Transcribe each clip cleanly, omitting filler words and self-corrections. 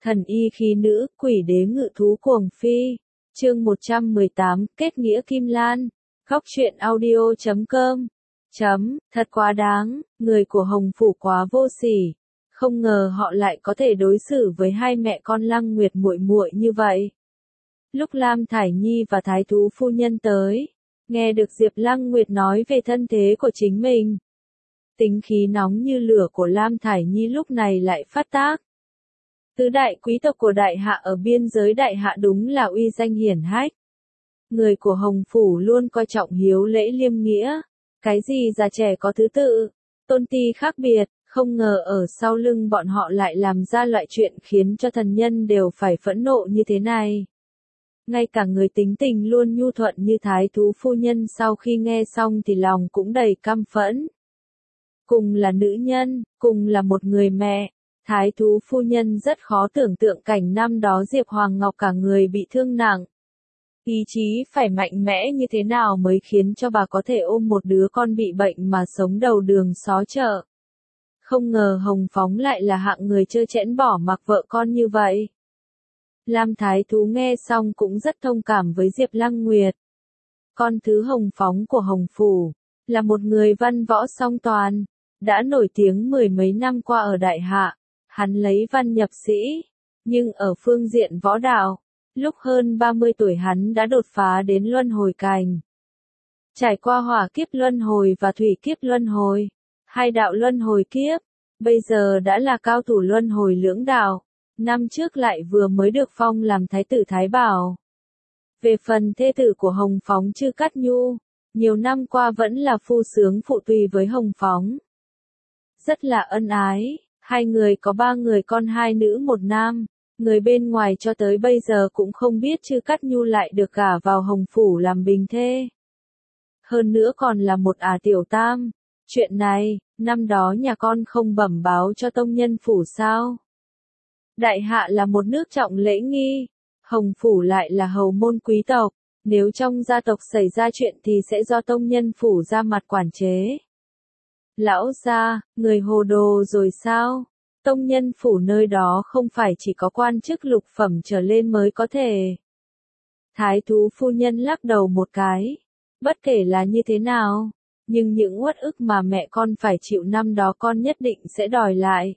Thần y khí nữ, quỷ đế ngự thú cuồng phi. Chương 118, kết nghĩa Kim Lan. Góc truyện audio.com. Thật quá đáng, người của Hồng Phủ quá vô sỉ. Không ngờ họ lại có thể đối xử với hai mẹ con Lăng Nguyệt muội muội như vậy. Lúc Lam Thải Nhi và Thái thú phu nhân tới, nghe được Diệp Lăng Nguyệt nói về thân thế của chính mình. Tính khí nóng như lửa của Lam Thải Nhi lúc này lại phát tác. Tứ đại quý tộc của Đại Hạ ở biên giới Đại Hạ đúng là uy danh hiển hách. Người của Hồng Phủ luôn coi trọng hiếu lễ liêm nghĩa. Cái gì già trẻ có thứ tự, tôn ti khác biệt, không ngờ ở sau lưng bọn họ lại làm ra loại chuyện khiến cho thần nhân đều phải phẫn nộ như thế này. Ngay cả người tính tình luôn nhu thuận như Thái thú phu nhân sau khi nghe xong thì lòng cũng đầy căm phẫn. Cùng là nữ nhân, cùng là một người mẹ, Thái thú phu nhân rất khó tưởng tượng cảnh năm đó Diệp Hoàng Ngọc cả người bị thương nặng. Ý chí phải mạnh mẽ như thế nào mới khiến cho bà có thể ôm một đứa con bị bệnh mà sống đầu đường xó chợ. Không ngờ Hồng Phóng lại là hạng người trơ trẽn bỏ mặc vợ con như vậy. Lam Thái thú nghe xong cũng rất thông cảm với Diệp Lăng Nguyệt. Con thứ Hồng Phóng của Hồng Phủ, là một người văn võ song toàn, đã nổi tiếng mười mấy năm qua ở Đại Hạ, hắn lấy văn nhập sĩ, nhưng ở phương diện võ đạo, lúc hơn 30 tuổi hắn đã đột phá đến luân hồi cảnh. Trải qua hỏa kiếp luân hồi và thủy kiếp luân hồi, hai đạo luân hồi kiếp, bây giờ đã là cao thủ luân hồi lưỡng đạo, năm trước lại vừa mới được phong làm thái tử Thái Bảo. Về phần thê tử của Hồng Phóng Chư Cát Nhu, nhiều năm qua vẫn là phu sướng phụ tùy với Hồng Phóng. Rất là ân ái, hai người có 3 người con 2 nữ 1 nam. Người bên ngoài cho tới bây giờ cũng không biết Chư Cát Nhu lại được gả vào Hồng Phủ làm bình thê. Hơn nữa còn là một tiểu tam. Chuyện này, năm đó nhà con không bẩm báo cho tông nhân phủ sao? Đại Hạ là một nước trọng lễ nghi, Hồng Phủ lại là hầu môn quý tộc, nếu trong gia tộc xảy ra chuyện thì sẽ do tông nhân phủ ra mặt quản chế. Lão gia, người hồ đồ rồi sao? Tông nhân phủ nơi đó không phải chỉ có quan chức lục phẩm trở lên mới có thể. Thái thú phu nhân lắc đầu một cái. Bất kể là như thế nào, nhưng những uất ức mà mẹ con phải chịu năm đó con nhất định sẽ đòi lại.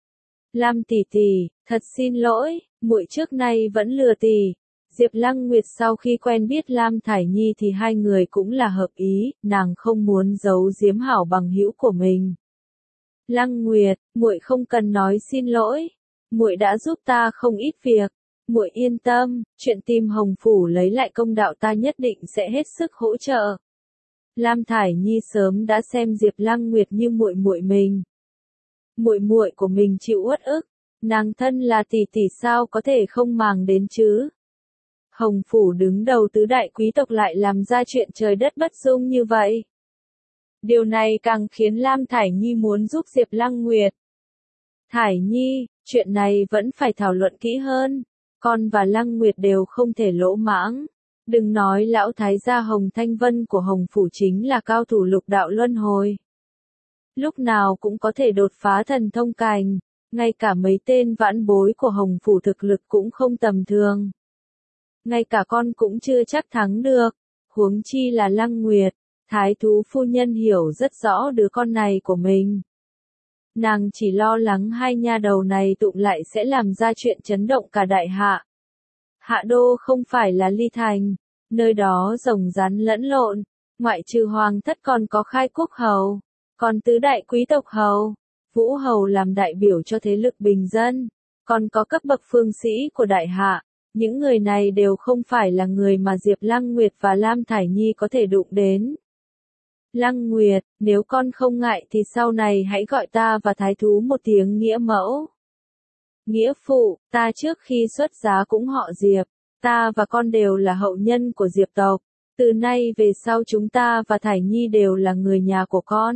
Lam tỷ tỷ, thật xin lỗi, muội trước nay vẫn lừa tỷ. Diệp Lăng Nguyệt sau khi quen biết Lam Thải Nhi thì hai người cũng là hợp ý, nàng không muốn giấu giếm hảo bằng hữu của mình. Lăng Nguyệt, muội không cần nói xin lỗi, muội đã giúp ta không ít việc, muội yên tâm, chuyện tìm Hồng Phủ lấy lại công đạo ta nhất định sẽ hết sức hỗ trợ. Lam Thải Nhi sớm đã xem Diệp Lăng Nguyệt như muội muội mình. Muội muội của mình chịu uất ức, nàng thân là tỷ tỷ sao có thể không màng đến chứ? Hồng Phủ đứng đầu tứ đại quý tộc lại làm ra chuyện trời đất bất dung như vậy. Điều này càng khiến Lam Thải Nhi muốn giúp Diệp Lăng Nguyệt. Thải Nhi, chuyện này vẫn phải thảo luận kỹ hơn. Con và Lăng Nguyệt đều không thể lỗ mãng. Đừng nói lão thái gia Hồng Thanh Vân của Hồng Phủ chính là cao thủ lục đạo luân hồi. Lúc nào cũng có thể đột phá thần thông cảnh. Ngay cả mấy tên vãn bối của Hồng Phủ thực lực cũng không tầm thường. Ngay cả con cũng chưa chắc thắng được. Huống chi là Lăng Nguyệt. Thái thú phu nhân hiểu rất rõ đứa con này của mình. Nàng chỉ lo lắng hai nha đầu này tụng lại sẽ làm ra chuyện chấn động cả Đại Hạ. Hạ đô không phải là Ly Thành, nơi đó rồng rắn lẫn lộn, ngoại trừ hoàng thất còn có Khai Quốc hầu, còn tứ đại quý tộc hầu, Vũ hầu làm đại biểu cho thế lực bình dân, còn có cấp bậc phương sĩ của Đại Hạ. Những người này đều không phải là người mà Diệp Lăng Nguyệt và Lam Thải Nhi có thể đụng đến. Lăng Nguyệt, nếu con không ngại thì sau này hãy gọi ta và thái thú một tiếng nghĩa mẫu. Nghĩa phụ, ta trước khi xuất giá cũng họ Diệp, ta và con đều là hậu nhân của Diệp tộc, từ nay về sau chúng ta và Thải Nhi đều là người nhà của con.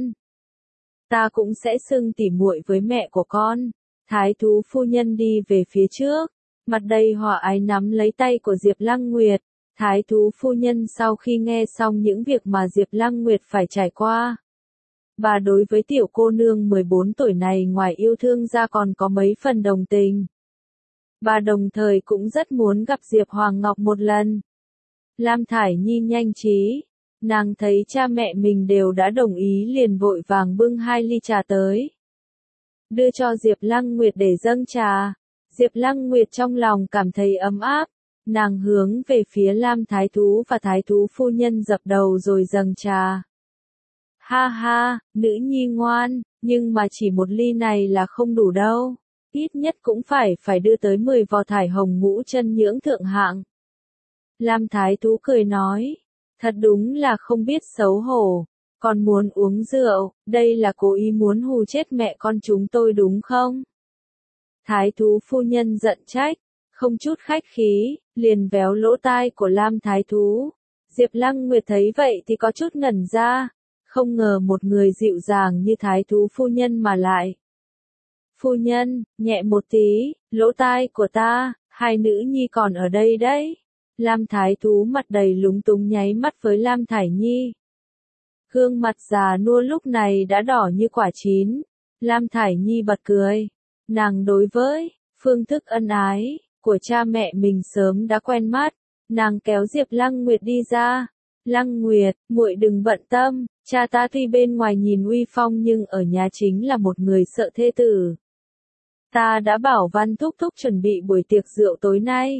Ta cũng sẽ xưng tỉ muội với mẹ của con. Thái thú phu nhân đi về phía trước, mặt đầy hòa ái nắm lấy tay của Diệp Lăng Nguyệt. Thái thú phu nhân sau khi nghe xong những việc mà Diệp Lăng Nguyệt phải trải qua. Bà đối với tiểu cô nương 14 tuổi này ngoài yêu thương ra còn có mấy phần đồng tình. Bà đồng thời cũng rất muốn gặp Diệp Hoàng Ngọc một lần. Lam Thải Nhi nhanh trí, nàng thấy cha mẹ mình đều đã đồng ý liền vội vàng bưng 2 ly trà tới. Đưa cho Diệp Lăng Nguyệt để dâng trà. Diệp Lăng Nguyệt trong lòng cảm thấy ấm áp, nàng hướng về phía Lam Thái Thú và Thái Thú phu nhân dập đầu rồi dâng trà. Ha ha, nữ nhi ngoan, nhưng mà chỉ 1 ly này là không đủ đâu. Ít nhất cũng phải đưa tới 10 vò thải hồng ngũ chân nhưỡng thượng hạng. Lam Thái Thú cười nói, thật đúng là không biết xấu hổ, còn muốn uống rượu, đây là cố ý muốn hù chết mẹ con chúng tôi đúng không? Thái Thú phu nhân giận trách, không chút khách khí, liền véo lỗ tai của Lam Thái Thú. Diệp Lăng Nguyệt thấy vậy thì có chút ngẩn ra, không ngờ một người dịu dàng như Thái Thú phu nhân mà lại. Phu nhân, nhẹ một tí, lỗ tai của ta, 2 nữ nhi còn ở đây đấy. Lam Thái Thú mặt đầy lúng túng nháy mắt với Lam Thải Nhi. Gương mặt già nua lúc này đã đỏ như quả chín. Lam Thải Nhi bật cười. Nàng đối với phương thức ân ái của cha mẹ mình sớm đã quen mắt. Nàng kéo Diệp Lăng Nguyệt đi ra. Lăng Nguyệt, muội đừng bận tâm, cha ta tuy bên ngoài nhìn uy phong nhưng ở nhà chính là một người sợ thê tử. Ta đã bảo Văn thúc thúc chuẩn bị buổi tiệc rượu tối nay.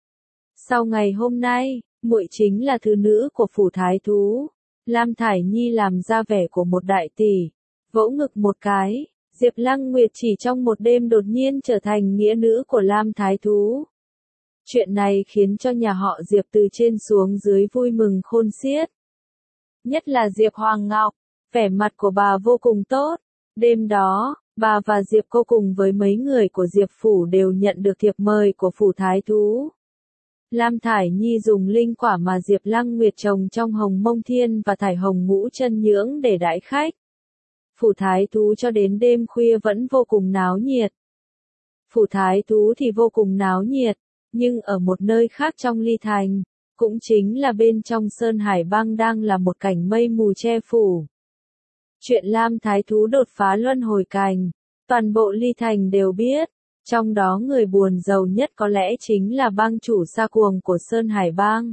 Sau ngày hôm nay, muội chính là thứ nữ của phủ thái thú. Lam Thải Nhi làm ra vẻ của một đại tỷ, vỗ ngực một cái. Diệp Lăng Nguyệt chỉ trong một đêm đột nhiên trở thành nghĩa nữ của Lam Thái Thú. Chuyện này khiến cho nhà họ Diệp từ trên xuống dưới vui mừng khôn xiết. Nhất là Diệp Hoàng Ngọc, vẻ mặt của bà vô cùng tốt. Đêm đó, bà và Diệp cô cùng với mấy người của Diệp Phủ đều nhận được thiệp mời của Phủ Thái Thú. Lam Thải Nhi dùng linh quả mà Diệp Lăng Nguyệt trồng trong hồng mông thiên và thải hồng ngũ chân nhưỡng để đãi khách. Phủ Thái Thú cho đến đêm khuya vẫn vô cùng náo nhiệt. Phủ Thái Thú thì vô cùng náo nhiệt, nhưng ở một nơi khác trong Ly Thành, cũng chính là bên trong Sơn Hải Bang đang là một cảnh mây mù che phủ. Chuyện Lam Thái Thú đột phá luân hồi cảnh, toàn bộ Ly Thành đều biết, trong đó người buồn giàu nhất có lẽ chính là bang chủ Sa Cuồng của Sơn Hải Bang.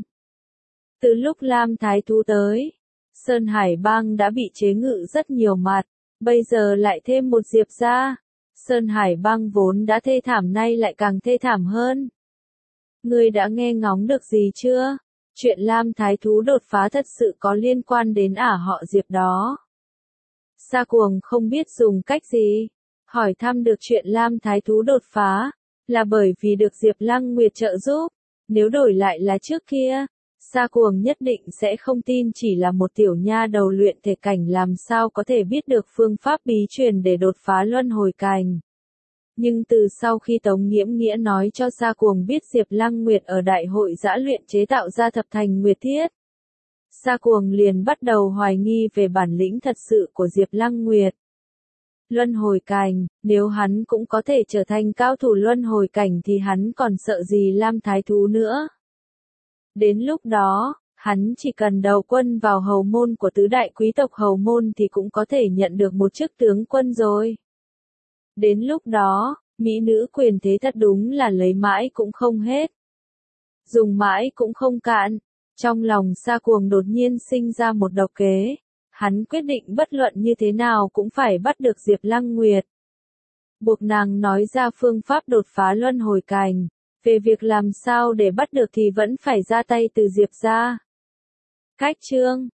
Từ lúc Lam Thái Thú tới, Sơn Hải Bang đã bị chế ngự rất nhiều mặt, bây giờ lại thêm một Diệp gia. Sơn Hải Bang vốn đã thê thảm nay lại càng thê thảm hơn. Ngươi đã nghe ngóng được gì chưa? Chuyện Lam Thái Thú đột phá thật sự có liên quan đến họ Diệp đó. Sa Cuồng không biết dùng cách gì, hỏi thăm được chuyện Lam Thái Thú đột phá, là bởi vì được Diệp Lăng Nguyệt trợ giúp. Nếu đổi lại là trước kia, Sa Cuồng nhất định sẽ không tin chỉ là một tiểu nha đầu luyện thể cảnh làm sao có thể biết được phương pháp bí truyền để đột phá luân hồi cảnh. Nhưng từ sau khi Tống Nghiễm Nghĩa nói cho Sa Cuồng biết Diệp Lăng Nguyệt ở đại hội giã luyện chế tạo ra thập thành nguyệt thiết, Sa Cuồng liền bắt đầu hoài nghi về bản lĩnh thật sự của Diệp Lăng Nguyệt. Luân hồi cảnh, nếu hắn cũng có thể trở thành cao thủ luân hồi cảnh thì hắn còn sợ gì Lam Thái Thú nữa. Đến lúc đó, hắn chỉ cần đầu quân vào hầu môn của tứ đại quý tộc hầu môn thì cũng có thể nhận được một chức tướng quân rồi. Đến lúc đó, mỹ nữ quyền thế thật đúng là lấy mãi cũng không hết. Dùng mãi cũng không cạn. Trong lòng Sa Cuồng đột nhiên sinh ra một độc kế. Hắn quyết định bất luận như thế nào cũng phải bắt được Diệp Lăng Nguyệt. Buộc nàng nói ra phương pháp đột phá luân hồi cảnh. Về việc làm sao để bắt được thì vẫn phải ra tay từ Diệp gia. Cách chương